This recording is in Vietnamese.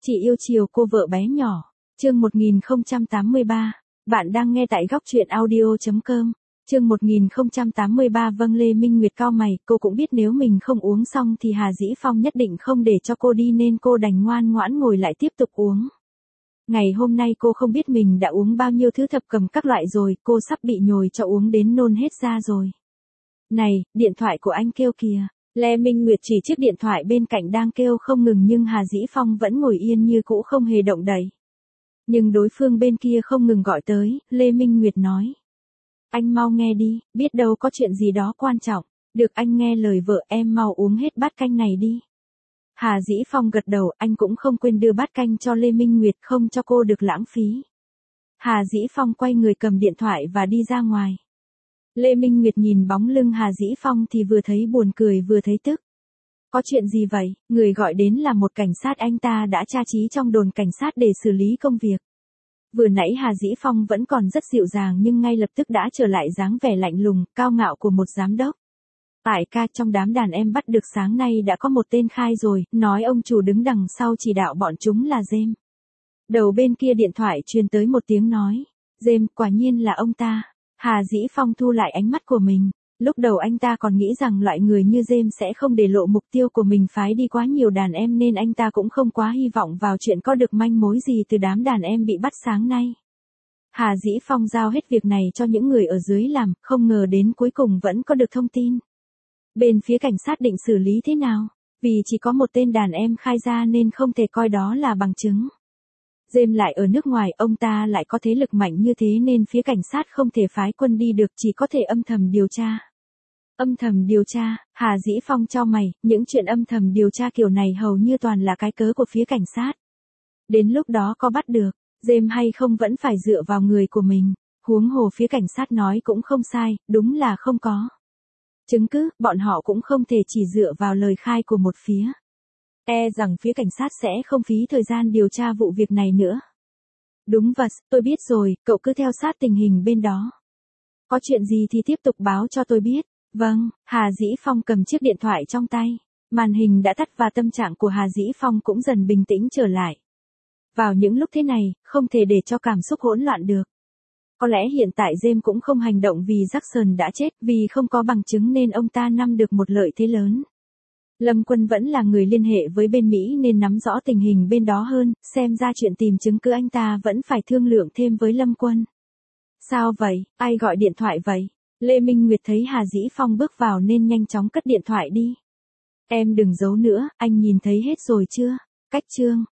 Chị yêu chiều cô vợ bé nhỏ. Chương 1083. Bạn đang nghe tại góc truyện audio.com. Chương 1083. Vâng, Lê Minh Nguyệt cau mày, cô cũng biết nếu mình không uống xong thì Hà Dĩ Phong nhất định không để cho cô đi nên cô đành ngoan ngoãn ngồi lại tiếp tục uống. Ngày hôm nay cô không biết mình đã uống bao nhiêu thứ thập cẩm các loại rồi, cô sắp bị nhồi cho uống đến nôn hết ra rồi. Này, điện thoại của anh kêu kìa. Lê Minh Nguyệt chỉ chiếc điện thoại bên cạnh đang kêu không ngừng nhưng Hà Dĩ Phong vẫn ngồi yên như cũ không hề động đậy. Nhưng đối phương bên kia không ngừng gọi tới, Lê Minh Nguyệt nói. Anh mau nghe đi, biết đâu có chuyện gì đó quan trọng. Được, anh nghe lời vợ, em mau uống hết bát canh này đi. Hà Dĩ Phong gật đầu, anh cũng không quên đưa bát canh cho Lê Minh Nguyệt không cho cô được lãng phí. Hà Dĩ Phong quay người cầm điện thoại và đi ra ngoài. Lê Minh Nguyệt nhìn bóng lưng Hà Dĩ Phong thì vừa thấy buồn cười vừa thấy tức. Có chuyện gì vậy? Người gọi đến là một cảnh sát, anh ta đã tra trí trong đồn cảnh sát để xử lý công việc. Vừa nãy Hà Dĩ Phong vẫn còn rất dịu dàng nhưng ngay lập tức đã trở lại dáng vẻ lạnh lùng, cao ngạo của một giám đốc. Tại ca, trong đám đàn em bắt được sáng nay đã có một tên khai rồi, nói ông chủ đứng đằng sau chỉ đạo bọn chúng là James. Đầu bên kia điện thoại truyền tới một tiếng nói. James, quả nhiên là ông ta. Hà Dĩ Phong thu lại ánh mắt của mình. Lúc đầu anh ta còn nghĩ rằng loại người như James sẽ không để lộ mục tiêu của mình phái đi quá nhiều đàn em nên anh ta cũng không quá hy vọng vào chuyện có được manh mối gì từ đám đàn em bị bắt sáng nay. Hà Dĩ Phong giao hết việc này cho những người ở dưới làm, không ngờ đến cuối cùng vẫn có được thông tin. Bên phía cảnh sát định xử lý thế nào? Vì chỉ có một tên đàn em khai ra nên không thể coi đó là bằng chứng. James lại ở nước ngoài, ông ta lại có thế lực mạnh như thế nên phía cảnh sát không thể phái quân đi được, chỉ có thể âm thầm điều tra. Âm thầm điều tra, Hà Dĩ Phong chau mày, những chuyện âm thầm điều tra kiểu này hầu như toàn là cái cớ của phía cảnh sát. Đến lúc đó có bắt được, James hay không vẫn phải dựa vào người của mình, huống hồ phía cảnh sát nói cũng không sai, đúng là không có chứng cứ, bọn họ cũng không thể chỉ dựa vào lời khai của một phía. E rằng phía cảnh sát sẽ không phí thời gian điều tra vụ việc này nữa. Đúng vậy, tôi biết rồi, cậu cứ theo sát tình hình bên đó. Có chuyện gì thì tiếp tục báo cho tôi biết. Vâng, Hà Dĩ Phong cầm chiếc điện thoại trong tay. Màn hình đã tắt và tâm trạng của Hà Dĩ Phong cũng dần bình tĩnh trở lại. Vào những lúc thế này, không thể để cho cảm xúc hỗn loạn được. Có lẽ hiện tại James cũng không hành động vì Jackson đã chết, vì không có bằng chứng nên ông ta nắm được một lợi thế lớn. Lâm Quân vẫn là người liên hệ với bên Mỹ nên nắm rõ tình hình bên đó hơn, xem ra chuyện tìm chứng cứ anh ta vẫn phải thương lượng thêm với Lâm Quân. Sao vậy, ai gọi điện thoại vậy? Lê Minh Nguyệt thấy Hà Dĩ Phong bước vào nên nhanh chóng cất điện thoại đi. Em đừng giấu nữa, anh nhìn thấy hết rồi chưa? Cách chương.